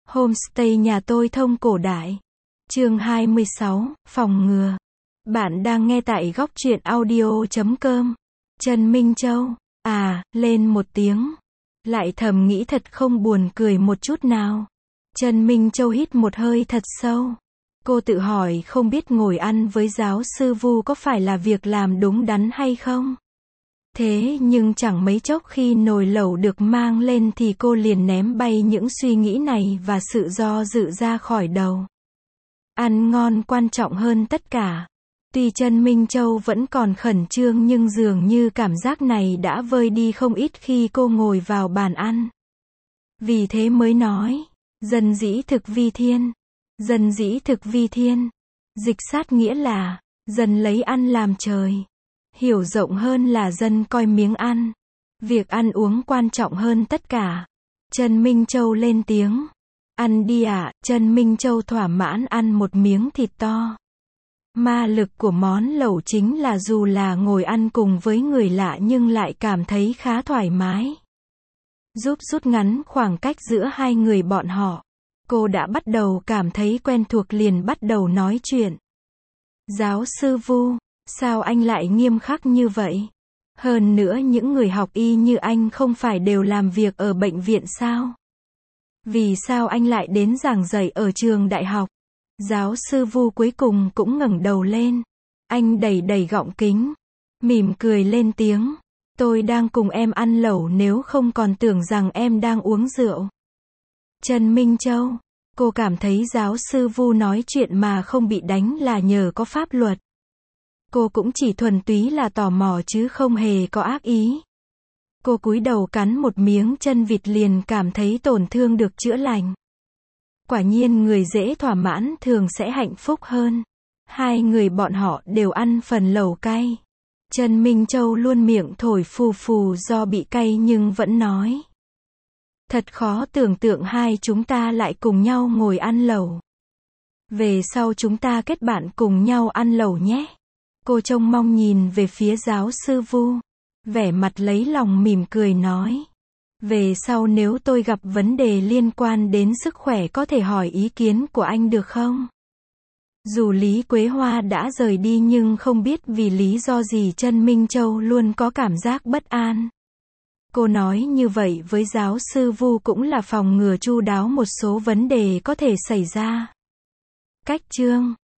Homestay nhà tôi thông cổ đại. Chương 26, phòng ngừa. Bạn đang nghe tại góc truyện audio.com. Trần Minh Châu. Lên một tiếng. Lại thầm nghĩ thật không buồn cười một chút nào. Trần Minh Châu hít một hơi thật sâu. Cô tự hỏi không biết ngồi ăn với giáo sư Vu có phải là việc làm đúng đắn hay không. Thế nhưng chẳng mấy chốc khi nồi lẩu được mang lên thì cô liền ném bay những suy nghĩ này và sự do dự ra khỏi đầu. Ăn ngon quan trọng hơn tất cả. Tuy Trần Minh Châu vẫn còn khẩn trương nhưng dường như cảm giác này đã vơi đi không ít khi cô ngồi vào bàn ăn. Vì thế mới nói, dân dĩ thực vi thiên. Dân dĩ thực vi thiên. Dịch sát nghĩa là, dân lấy ăn làm trời. Hiểu rộng hơn là dân coi miếng ăn. Việc ăn uống quan trọng hơn tất cả. Trần Minh Châu lên tiếng. Ăn đi ạ. Trần Minh Châu thỏa mãn ăn một miếng thịt to. Ma lực của món lẩu chính là dù là ngồi ăn cùng với người lạ nhưng lại cảm thấy khá thoải mái. Giúp rút ngắn khoảng cách giữa hai người bọn họ. Cô đã bắt đầu cảm thấy quen thuộc liền bắt đầu nói chuyện. Giáo sư Vu, sao anh lại nghiêm khắc như vậy? Hơn nữa những người học y như anh không phải đều làm việc ở bệnh viện sao? Vì sao anh lại đến giảng dạy ở trường đại học? Giáo sư Vu cuối cùng cũng ngẩng đầu lên. Anh đẩy đẩy gọng kính. Mỉm cười lên tiếng. Tôi đang cùng em ăn lẩu nếu không còn tưởng rằng em đang uống rượu. Trần Minh Châu. Cô cảm thấy giáo sư Vu nói chuyện mà không bị đánh là nhờ có pháp luật. Cô cũng chỉ thuần túy là tò mò chứ không hề có ác ý. Cô cúi đầu cắn một miếng chân vịt liền cảm thấy tổn thương được chữa lành. Quả nhiên người dễ thỏa mãn thường sẽ hạnh phúc hơn. Hai người bọn họ đều ăn phần lẩu cay. Trần Minh Châu luôn miệng thổi phù phù do bị cay nhưng vẫn nói. Thật khó tưởng tượng hai chúng ta lại cùng nhau ngồi ăn lẩu. Về sau chúng ta kết bạn cùng nhau ăn lẩu nhé. Cô trông mong nhìn về phía giáo sư Vu. Vẻ mặt lấy lòng mỉm cười nói. Về sau nếu tôi gặp vấn đề liên quan đến sức khỏe có thể hỏi ý kiến của anh được không? Dù Lý Quế Hoa đã rời đi nhưng không biết vì lý do gì Trần Minh Châu luôn có cảm giác bất an. Cô nói như vậy với giáo sư Vu cũng là phòng ngừa chu đáo một số vấn đề có thể xảy ra. Cách chương